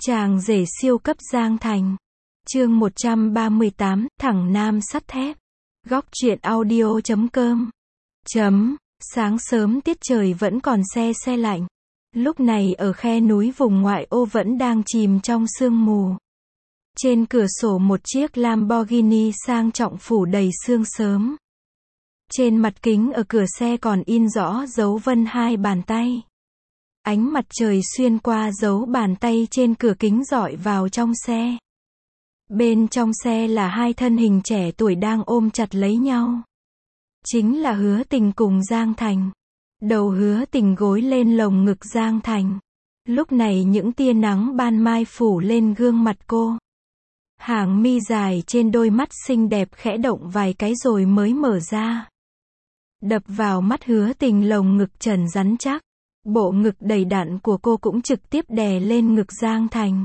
Chàng rể siêu cấp Giang Thành. Chương 138, thẳng nam sắt thép. Góc truyện audio.com. Sáng sớm tiết trời vẫn còn se se lạnh. Lúc này ở khe núi vùng ngoại ô vẫn đang chìm trong sương mù. Trên cửa sổ một chiếc Lamborghini sang trọng phủ đầy sương sớm. Trên mặt kính ở cửa xe còn in rõ dấu vân hai bàn tay. Ánh mặt trời xuyên qua dấu bàn tay trên cửa kính rọi vào trong xe. Bên trong xe là hai thân hình trẻ tuổi đang ôm chặt lấy nhau. Chính là Hứa Tình cùng Giang Thành. Đầu Hứa Tình gối lên lồng ngực Giang Thành. Lúc này những tia nắng ban mai phủ lên gương mặt cô. Hàng mi dài trên đôi mắt xinh đẹp khẽ động vài cái rồi mới mở ra. Đập vào mắt Hứa Tình lồng ngực trần rắn chắc. Bộ ngực đầy đặn của cô cũng trực tiếp đè lên ngực Giang Thành.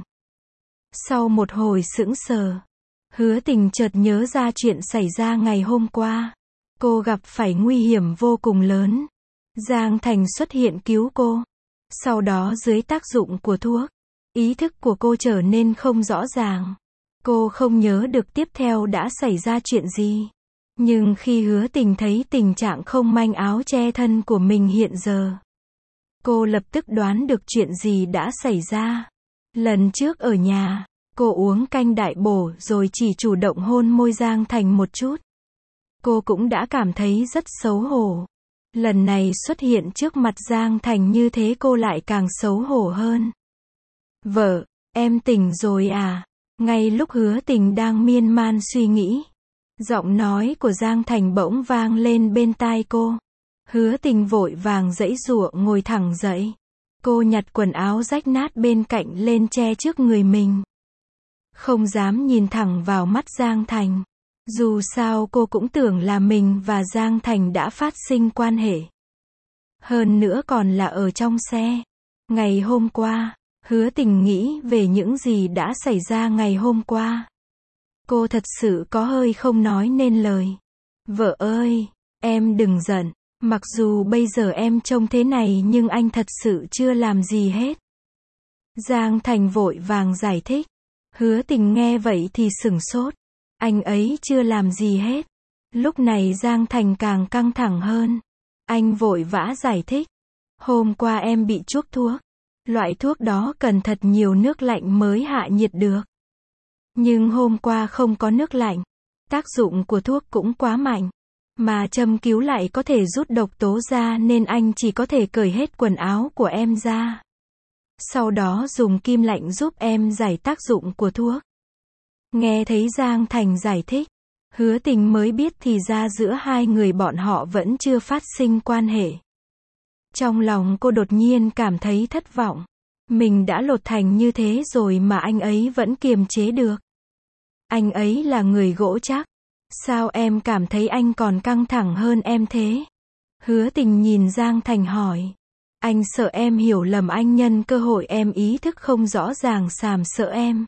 Sau một hồi sững sờ, Hứa Tình chợt nhớ ra chuyện xảy ra ngày hôm qua. Cô gặp phải nguy hiểm vô cùng lớn. Giang Thành xuất hiện cứu cô. Sau đó dưới tác dụng của thuốc, ý thức của cô trở nên không rõ ràng. Cô không nhớ được tiếp theo đã xảy ra chuyện gì. Nhưng khi Hứa Tình thấy tình trạng không manh áo che thân của mình hiện giờ, cô lập tức đoán được chuyện gì đã xảy ra. Lần trước ở nhà, cô uống canh đại bổ rồi chỉ chủ động hôn môi Giang Thành một chút. Cô cũng đã cảm thấy rất xấu hổ. Lần này xuất hiện trước mặt Giang Thành như thế cô lại càng xấu hổ hơn. Vợ, em tỉnh rồi à? Ngay lúc Hứa Tình đang miên man suy nghĩ, giọng nói của Giang Thành bỗng vang lên bên tai cô. Hứa Tình vội vàng giãy giụa ngồi thẳng dậy. Cô nhặt quần áo rách nát bên cạnh lên che trước người mình. Không dám nhìn thẳng vào mắt Giang Thành. Dù sao cô cũng tưởng là mình và Giang Thành đã phát sinh quan hệ. Hơn nữa còn là ở trong xe. Ngày hôm qua, Hứa Tình nghĩ về những gì đã xảy ra ngày hôm qua. Cô thật sự có hơi không nói nên lời. Vợ ơi, em đừng giận. Mặc dù bây giờ em trông thế này nhưng anh thật sự chưa làm gì hết. Giang Thành vội vàng giải thích. Hứa Tình nghe vậy thì sửng sốt. Anh ấy chưa làm gì hết. Lúc này Giang Thành càng căng thẳng hơn. Anh vội vã giải thích. Hôm qua em bị chuốc thuốc. Loại thuốc đó cần thật nhiều nước lạnh mới hạ nhiệt được. Nhưng hôm qua không có nước lạnh. Tác dụng của thuốc cũng quá mạnh. Mà châm cứu lại có thể rút độc tố ra nên anh chỉ có thể cởi hết quần áo của em ra. Sau đó dùng kim lạnh giúp em giải tác dụng của thuốc. Nghe thấy Giang Thành giải thích, Hứa Tình mới biết thì ra giữa hai người bọn họ vẫn chưa phát sinh quan hệ. Trong lòng cô đột nhiên cảm thấy thất vọng. Mình đã lột thành như thế rồi mà anh ấy vẫn kiềm chế được. Anh ấy là người gỗ chắc. Sao em cảm thấy anh còn căng thẳng hơn em thế? Hứa Tình nhìn Giang Thành hỏi. Anh sợ em hiểu lầm anh nhân cơ hội em ý thức không rõ ràng sàm sợ em.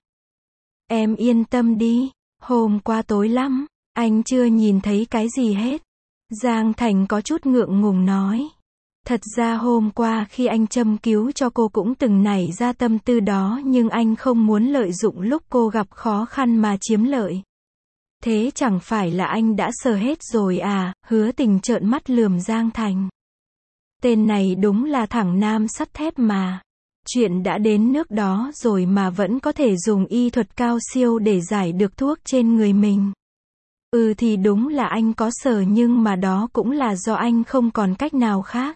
Em yên tâm đi, hôm qua tối lắm, anh chưa nhìn thấy cái gì hết. Giang Thành có chút ngượng ngùng nói. Thật ra hôm qua khi anh châm cứu cho cô cũng từng nảy ra tâm tư đó nhưng anh không muốn lợi dụng lúc cô gặp khó khăn mà chiếm lợi. Thế chẳng phải là anh đã sờ hết rồi à? Hứa Tình trợn mắt lườm Giang Thành. Tên này đúng là thẳng nam sắt thép mà. Chuyện đã đến nước đó rồi mà vẫn có thể dùng y thuật cao siêu để giải được thuốc trên người mình. Thì đúng là anh có sờ nhưng mà đó cũng là do anh không còn cách nào khác.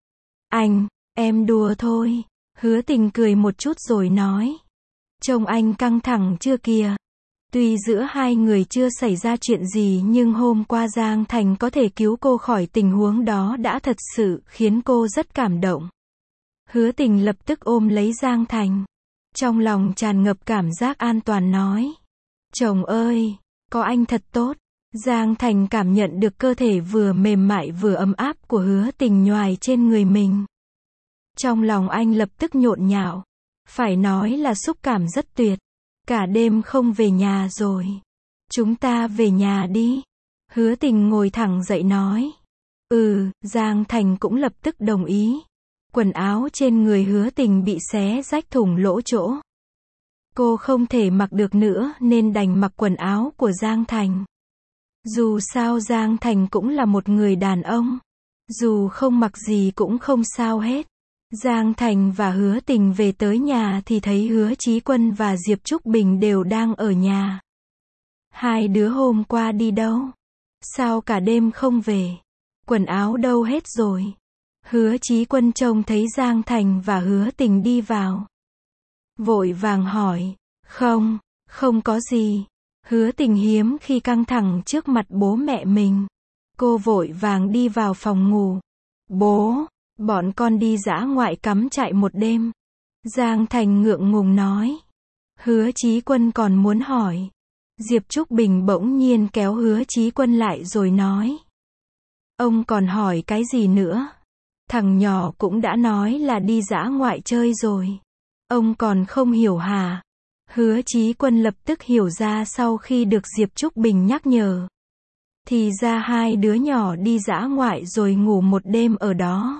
Em đùa thôi. Hứa Tình cười một chút rồi nói. Trông anh căng thẳng chưa kìa. Tuy giữa hai người chưa xảy ra chuyện gì nhưng hôm qua Giang Thành có thể cứu cô khỏi tình huống đó đã thật sự khiến cô rất cảm động. Hứa Tình lập tức ôm lấy Giang Thành. Trong lòng tràn ngập cảm giác an toàn nói. Chồng ơi, có anh thật tốt. Giang Thành cảm nhận được cơ thể vừa mềm mại vừa ấm áp của Hứa Tình nhoài trên người mình. Trong lòng anh lập tức nhộn nhạo. Phải nói là xúc cảm rất tuyệt. Cả đêm không về nhà rồi. Chúng ta về nhà đi. Hứa Tình ngồi thẳng dậy nói. Giang Thành cũng lập tức đồng ý. Quần áo trên người Hứa Tình bị xé rách thủng lỗ chỗ. Cô không thể mặc được nữa nên đành mặc quần áo của Giang Thành. Dù sao Giang Thành cũng là một người đàn ông. Dù không mặc gì cũng không sao hết. Giang Thành và Hứa Tình về tới nhà thì thấy Hứa Chí Quân và Diệp Trúc Bình đều đang ở nhà. Hai đứa hôm qua đi đâu? Sao cả đêm không về? Quần áo đâu hết rồi? Hứa Chí Quân trông thấy Giang Thành và Hứa Tình đi vào. Vội vàng hỏi. Không có gì. Hứa Tình hiếm khi căng thẳng trước mặt bố mẹ mình. Cô vội vàng đi vào phòng ngủ. Bố, bọn con đi dã ngoại cắm trại một đêm. Giang Thành ngượng ngùng nói. Hứa Chí Quân còn muốn hỏi. Diệp Trúc Bình bỗng nhiên kéo Hứa Chí Quân lại rồi nói. Ông còn hỏi cái gì nữa? Thằng nhỏ cũng đã nói là đi dã ngoại chơi rồi. Ông còn không hiểu hả? Hứa Chí Quân lập tức hiểu ra sau khi được Diệp Trúc Bình nhắc nhở. Thì ra hai đứa nhỏ đi dã ngoại rồi ngủ một đêm ở đó.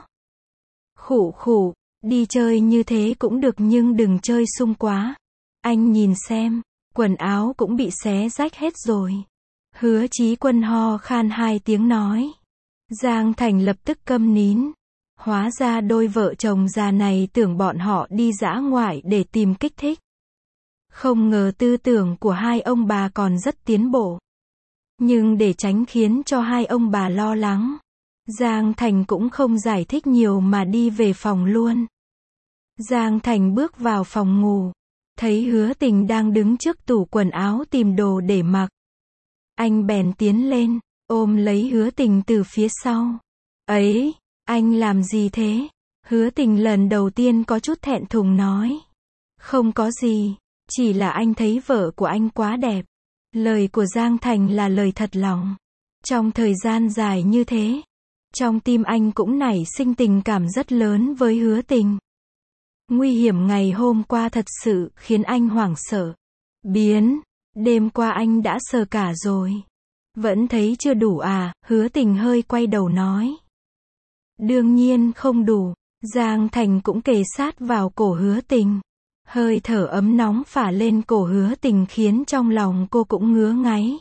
Khụ, đi chơi như thế cũng được nhưng đừng chơi sung quá. Anh nhìn xem, quần áo cũng bị xé rách hết rồi. Hứa Chí Quân ho khan hai tiếng nói. Giang Thành lập tức câm nín. Hóa ra đôi vợ chồng già này tưởng bọn họ đi dã ngoại để tìm kích thích. Không ngờ tư tưởng của hai ông bà còn rất tiến bộ. Nhưng để tránh khiến cho hai ông bà lo lắng, Giang Thành cũng không giải thích nhiều mà đi về phòng luôn. Giang Thành bước vào phòng ngủ, thấy Hứa Tình đang đứng trước tủ quần áo tìm đồ để mặc. Anh bèn tiến lên, ôm lấy Hứa Tình từ phía sau. Ấy, anh làm gì thế? Hứa Tình lần đầu tiên có chút thẹn thùng nói. Không có gì, chỉ là anh thấy vợ của anh quá đẹp. Lời của Giang Thành là lời thật lòng. Trong thời gian dài như thế, trong tim anh cũng nảy sinh tình cảm rất lớn với Hứa Tình. Nguy hiểm ngày hôm qua thật sự khiến anh hoảng sợ. Đêm qua anh đã sờ cả rồi. Vẫn thấy chưa đủ à? Hứa Tình hơi quay đầu nói. Đương nhiên không đủ. Giang Thành cũng kề sát vào cổ Hứa Tình. Hơi thở ấm nóng phả lên cổ Hứa Tình khiến trong lòng cô cũng ngứa ngáy.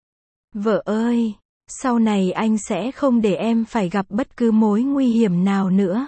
Vợ ơi, sau này anh sẽ không để em phải gặp bất cứ mối nguy hiểm nào nữa.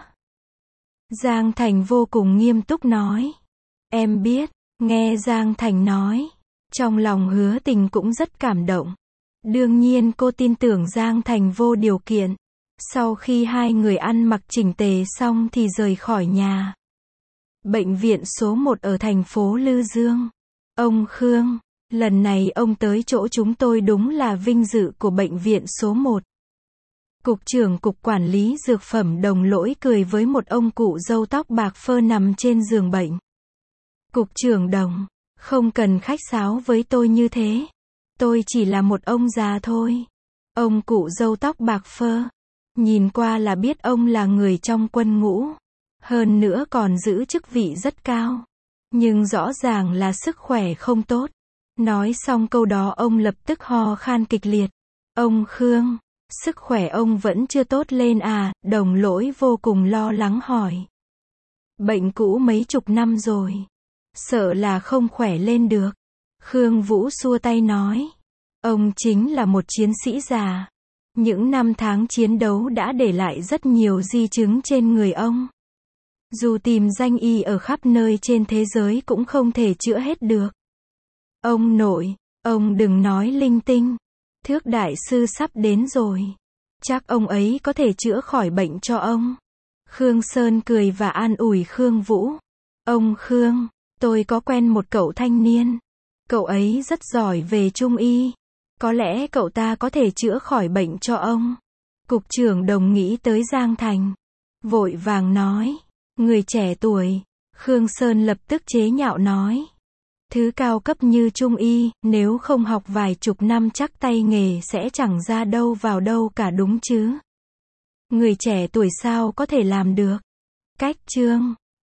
Giang Thành vô cùng nghiêm túc nói. Em biết. Nghe Giang Thành nói, trong lòng Hứa Tình cũng rất cảm động. Đương nhiên cô tin tưởng Giang Thành vô điều kiện. Sau khi hai người ăn mặc chỉnh tề xong thì rời khỏi nhà. Bệnh viện số 1 ở thành phố Lư Dương. Ông Khương, lần này ông tới chỗ chúng tôi đúng là vinh dự của bệnh viện số 1. Cục trưởng Cục Quản lý Dược phẩm Đồng Lỗi cười với một ông cụ râu tóc bạc phơ nằm trên giường bệnh. Cục trưởng Đồng, không cần khách sáo với tôi như thế. Tôi chỉ là một ông già thôi. Ông cụ râu tóc bạc phơ. Nhìn qua là biết ông là người trong quân ngũ. Hơn nữa còn giữ chức vị rất cao. Nhưng rõ ràng là sức khỏe không tốt. Nói xong câu đó ông lập tức ho khan kịch liệt. Ông Khương, sức khỏe ông vẫn chưa tốt lên à? Đồng Lỗi vô cùng lo lắng hỏi. Bệnh cũ mấy chục năm rồi. Sợ là không khỏe lên được. Khương Vũ xua tay nói. Ông chính là một chiến sĩ già. Những năm tháng chiến đấu đã để lại rất nhiều di chứng trên người ông. Dù tìm danh y ở khắp nơi trên thế giới cũng không thể chữa hết được. Ông nội, ông đừng nói linh tinh. Thước đại sư sắp đến rồi. Chắc ông ấy có thể chữa khỏi bệnh cho ông. Khương Sơn cười và an ủi Khương Vũ. Ông Khương, tôi có quen một cậu thanh niên. Cậu ấy rất giỏi về trung y. Có lẽ cậu ta có thể chữa khỏi bệnh cho ông. Cục trưởng Đồng nghĩ tới Giang Thành. Vội vàng nói. Người trẻ tuổi. Khương Sơn lập tức chế nhạo nói. Thứ cao cấp như trung y, nếu không học vài chục năm chắc tay nghề sẽ chẳng ra đâu vào đâu cả đúng chứ. Người trẻ tuổi sao có thể làm được. Cách chương